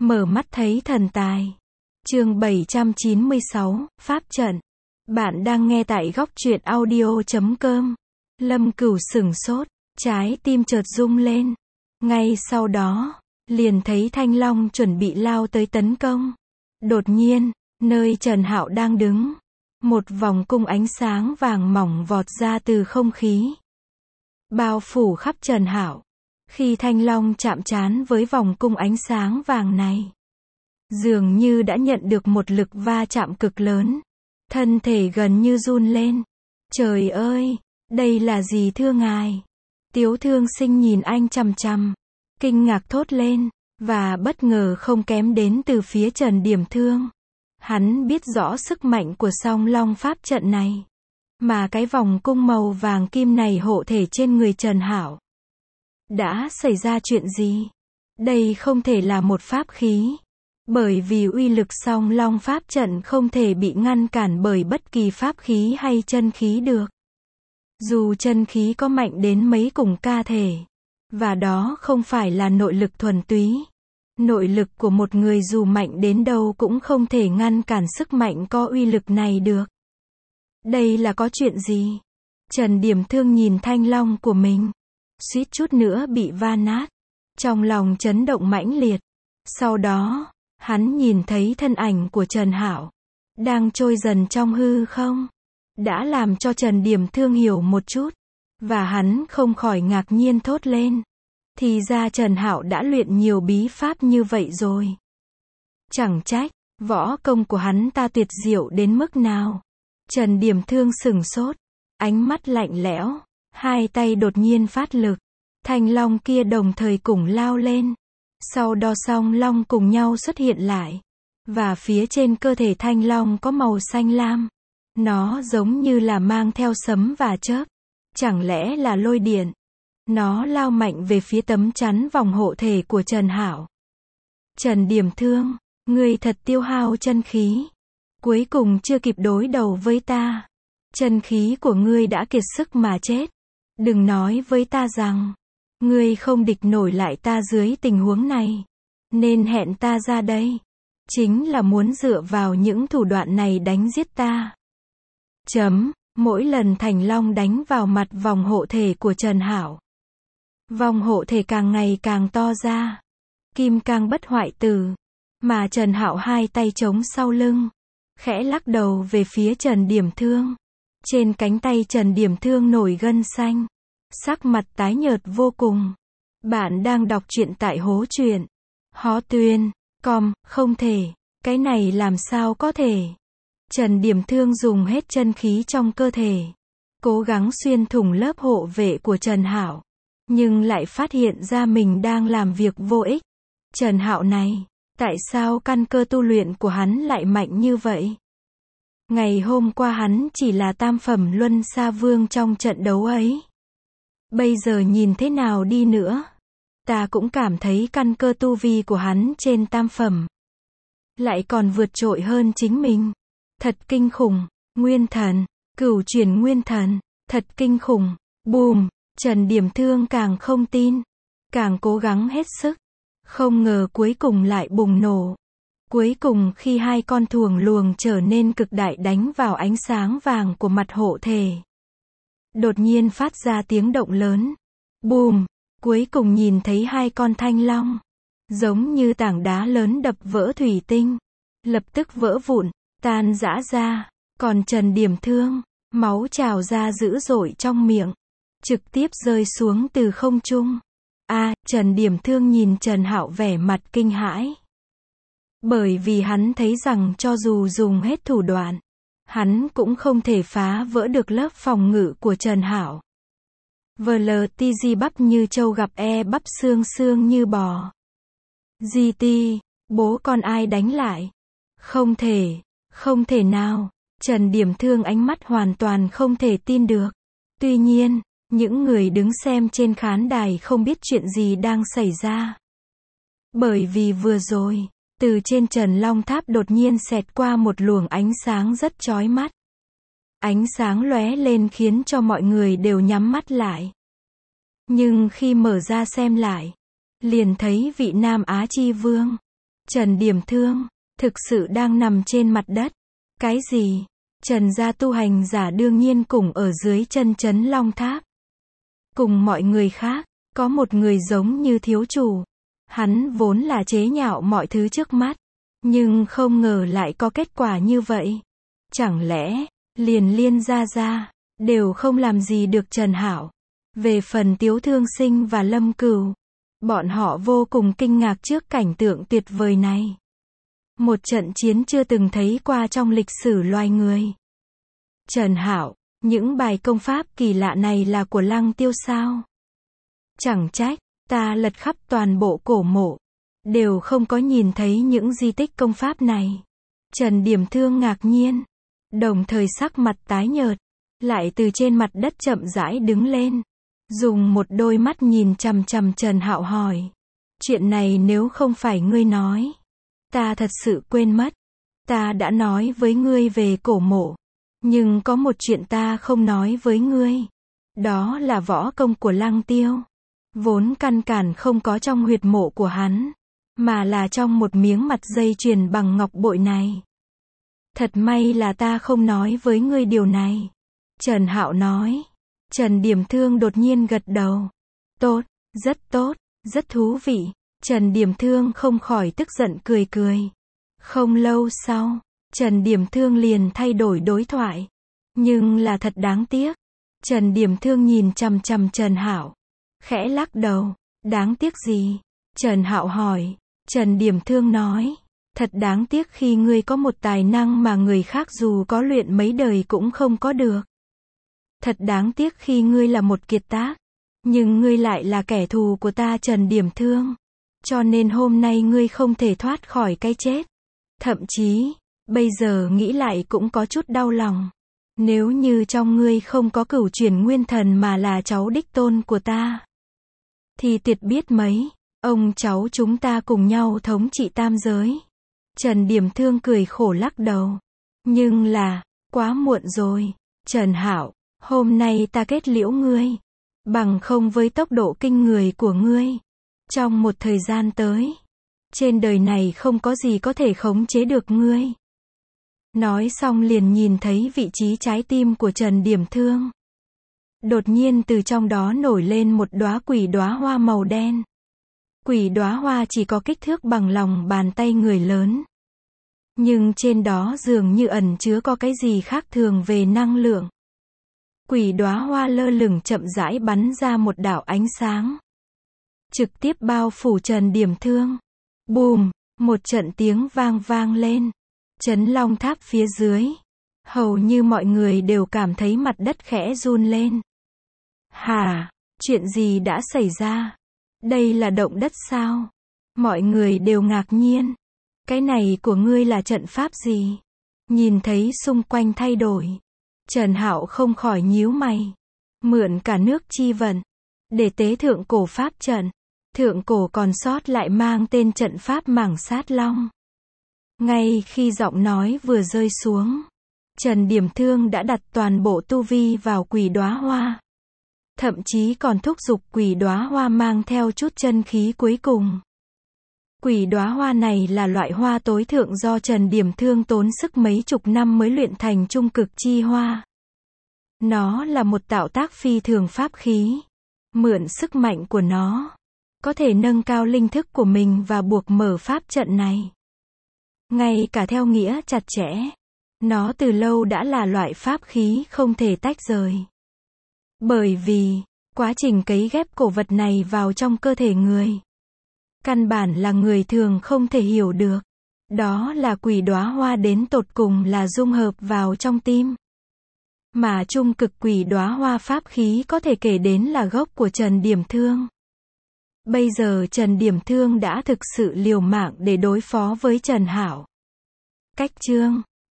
Mở mắt thấy thần tài. Chương 796, Pháp trận. Bạn đang nghe tại góc truyện audio.com. Lâm Cửu sửng sốt, trái tim chợt rung lên. Ngay sau đó, liền thấy Thanh Long chuẩn bị lao tới tấn công. Đột nhiên, nơi Trần Hạo đang đứng, một vòng cung ánh sáng vàng mỏng vọt ra từ không khí, bao phủ khắp Trần Hạo. Khi Thanh Long chạm trán với vòng cung ánh sáng vàng này, dường như đã nhận được một lực va chạm cực lớn, thân thể gần như run lên. Trời ơi, đây là gì thưa ngài? Tiếu Thương Sinh nhìn anh chằm chằm, kinh ngạc thốt lên, và bất ngờ không kém đến từ phía Trần Điểm Thương. Hắn biết rõ sức mạnh của Song Long pháp trận này, mà cái vòng cung màu vàng kim này hộ thể trên người Trần Hạo. Đã xảy ra chuyện gì? Đây không thể là một pháp khí, bởi vì uy lực Song Long pháp trận không thể bị ngăn cản bởi bất kỳ pháp khí hay chân khí được. Dù chân khí có mạnh đến mấy cùng ca thể, và đó không phải là nội lực thuần túy. Nội lực của một người dù mạnh đến đâu cũng không thể ngăn cản sức mạnh có uy lực này được. Đây là có chuyện gì? Trần Điểm Thương nhìn Thanh Long của mình, suýt chút nữa bị va nát. Trong lòng chấn động mãnh liệt. Sau đó, hắn nhìn thấy thân ảnh của Trần Hạo đang trôi dần trong hư không, đã làm cho Trần Điểm Thương hiểu một chút, và hắn không khỏi ngạc nhiên thốt lên. Thì ra Trần Hạo đã luyện nhiều bí pháp như vậy rồi. Chẳng trách, võ công của hắn ta tuyệt diệu đến mức nào. Trần Điểm Thương sửng sốt, ánh mắt lạnh lẽo, hai tay đột nhiên phát lực. Thanh long kia đồng thời cùng lao lên. Sau đó song long cùng nhau xuất hiện lại. Và phía trên cơ thể thanh long có màu xanh lam. Nó giống như là mang theo sấm và chớp. Chẳng lẽ là lôi điện? Nó lao mạnh về phía tấm chắn vòng hộ thể của Trần Hạo. Trần Điểm Thương, ngươi thật tiêu hao chân khí. Cuối cùng chưa kịp đối đầu với ta. Chân khí của ngươi đã kiệt sức mà chết. Đừng nói với ta rằng, ngươi không địch nổi lại ta dưới tình huống này. Nên hẹn ta ra đây, chính là muốn dựa vào những thủ đoạn này đánh giết ta. Mỗi lần Thành Long đánh vào mặt vòng hộ thể của Trần Hạo, vòng hộ thể càng ngày càng to ra. Kim cang bất hoại tử. Mà Trần Hạo hai tay chống sau lưng, khẽ lắc đầu về phía Trần Điểm Thương. Trên cánh tay Trần Điểm Thương nổi gân xanh, sắc mặt tái nhợt vô cùng. Bạn đang đọc truyện tại Hố Truyện. Hó Tuyên, không thể, cái này làm sao có thể. Trần Điểm Thương dùng hết chân khí trong cơ thể, cố gắng xuyên thủng lớp hộ vệ của Trần Hạo, nhưng lại phát hiện ra mình đang làm việc vô ích. Trần Hạo này, tại sao căn cơ tu luyện của hắn lại mạnh như vậy? Ngày hôm qua hắn chỉ là tam phẩm luân sa vương trong trận đấu ấy. Bây giờ nhìn thế nào đi nữa, ta cũng cảm thấy căn cơ tu vi của hắn trên tam phẩm, lại còn vượt trội hơn chính mình. Thật kinh khủng. Nguyên thần, cửu chuyển nguyên thần, thật kinh khủng. Bùm, Trần Điểm Thương càng không tin, càng cố gắng hết sức. Không ngờ cuối cùng lại bùng nổ. Cuối cùng khi hai con thuồng luồng trở nên cực đại đánh vào ánh sáng vàng của mặt hộ thể, đột nhiên phát ra tiếng động lớn. Bùm, cuối cùng nhìn thấy hai con thanh long, giống như tảng đá lớn đập vỡ thủy tinh, lập tức vỡ vụn, tan rã ra. Còn Trần Điểm Thương, máu trào ra dữ dội trong miệng, trực tiếp rơi xuống từ không trung. Trần Điểm Thương nhìn Trần Hạo vẻ mặt kinh hãi. Bởi vì hắn thấy rằng cho dù dùng hết thủ đoạn, hắn cũng không thể phá vỡ được lớp phòng ngự của Trần Hạo. VLTG bắp như trâu gặp bắp xương xương như bò. GT, bố con ai đánh lại? Không thể nào. Trần Điểm Thương ánh mắt hoàn toàn không thể tin được. Tuy nhiên, những người đứng xem trên khán đài không biết chuyện gì đang xảy ra. Bởi vì vừa rồi, từ trên Trần Long Tháp đột nhiên xẹt qua một luồng ánh sáng rất chói mắt. Ánh sáng lóe lên khiến cho mọi người đều nhắm mắt lại. Nhưng khi mở ra xem lại, liền thấy vị Nam Á Chi Vương, Trần Điểm Thương, thực sự đang nằm trên mặt đất. Cái gì? Trần gia tu hành giả đương nhiên cùng ở dưới chân Trấn Long Tháp. Cùng mọi người khác, có một người giống như thiếu chủ. Hắn vốn là chế nhạo mọi thứ trước mắt, nhưng không ngờ lại có kết quả như vậy. Chẳng lẽ, liền Liên gia đều không làm gì được Trần Hạo. Về phần Tiếu Thương Sinh và Lâm Cửu, bọn họ vô cùng kinh ngạc trước cảnh tượng tuyệt vời này. Một trận chiến chưa từng thấy qua trong lịch sử loài người. Trần Hạo, những bài công pháp kỳ lạ này là của Lăng Tiêu sao? Chẳng trách, ta lật khắp toàn bộ cổ mộ, đều không có nhìn thấy những di tích công pháp này. Trần Điểm Thương ngạc nhiên, đồng thời sắc mặt tái nhợt, lại từ trên mặt đất chậm rãi đứng lên, dùng một đôi mắt nhìn chằm chằm Trần Hạo hỏi. Chuyện này nếu không phải ngươi nói, ta thật sự quên mất. Ta đã nói với ngươi về cổ mộ, nhưng có một chuyện ta không nói với ngươi. Đó là võ công của Lăng Tiêu. Vốn căn bản không có trong huyệt mộ của hắn, mà là trong một miếng mặt dây chuyền bằng ngọc bội này. Thật may là ta không nói với ngươi điều này. Trần Hạo nói. Trần Điểm Thương đột nhiên gật đầu. Tốt, rất thú vị. Trần Điểm Thương không khỏi tức giận cười cười. Không lâu sau, Trần Điểm Thương liền thay đổi đối thoại. Nhưng là thật đáng tiếc. Trần Điểm Thương nhìn chằm chằm Trần Hạo, khẽ lắc đầu. Đáng tiếc gì? Trần Hạo hỏi. Trần Điểm Thương nói. Thật đáng tiếc khi ngươi có một tài năng mà người khác dù có luyện mấy đời cũng không có được. Thật đáng tiếc khi ngươi là một kiệt tác, nhưng ngươi lại là kẻ thù của ta Trần Điểm Thương. Cho nên hôm nay ngươi không thể thoát khỏi cái chết. Thậm chí, bây giờ nghĩ lại cũng có chút đau lòng. Nếu như trong ngươi không có Cửu Chuyển Nguyên Thần mà là cháu đích tôn của ta, thì tuyệt biết mấy, ông cháu chúng ta cùng nhau thống trị tam giới. Trần Điểm Thương cười khổ lắc đầu. Nhưng là, quá muộn rồi. Trần Hạo, hôm nay ta kết liễu ngươi. Bằng không với tốc độ kinh người của ngươi, trong một thời gian tới, trên đời này không có gì có thể khống chế được ngươi. Nói xong liền nhìn thấy vị trí trái tim của Trần Điểm Thương. Đột nhiên từ trong đó nổi lên một đóa quỷ đóa hoa màu đen. Quỷ đóa hoa chỉ có kích thước bằng lòng bàn tay người lớn. Nhưng trên đó dường như ẩn chứa có cái gì khác thường về năng lượng. Quỷ đóa hoa lơ lửng chậm rãi bắn ra một đạo ánh sáng, trực tiếp bao phủ Trần Điểm Thương. Bùm, một trận tiếng vang lên. Trấn Long Tháp phía dưới, hầu như mọi người đều cảm thấy mặt đất khẽ run lên. Hả? Chuyện gì đã xảy ra? Đây là động đất sao? Mọi người đều ngạc nhiên. Cái này của ngươi là trận pháp gì? Nhìn thấy xung quanh thay đổi, Trần Hạo không khỏi nhíu mày. Mượn cả nước chi vận, để tế thượng cổ pháp trận. Thượng cổ còn sót lại mang tên trận pháp Mảng Sát Long. Ngay khi giọng nói vừa rơi xuống, Trần Điểm Thương đã đặt toàn bộ tu vi vào quỷ đóa hoa. Thậm chí còn thúc giục quỷ đóa hoa mang theo chút chân khí cuối cùng. Quỷ đóa hoa này là loại hoa tối thượng do Trần Điểm Thương tốn sức mấy chục năm mới luyện thành trung cực chi hoa. Nó là một tạo tác phi thường pháp khí. Mượn sức mạnh của nó, có thể nâng cao linh thức của mình và buộc mở pháp trận này. Ngay cả theo nghĩa chặt chẽ, nó từ lâu đã là loại pháp khí không thể tách rời. Bởi vì, quá trình cấy ghép cổ vật này vào trong cơ thể người, căn bản là người thường không thể hiểu được. Đó là quỷ đóa hoa đến tột cùng là dung hợp vào trong tim. Mà trung cực quỷ đóa hoa pháp khí có thể kể đến là gốc của Trần Điểm Thương. Bây giờ Trần Điểm Thương đã thực sự liều mạng để đối phó với Trần Hạo. Cách chương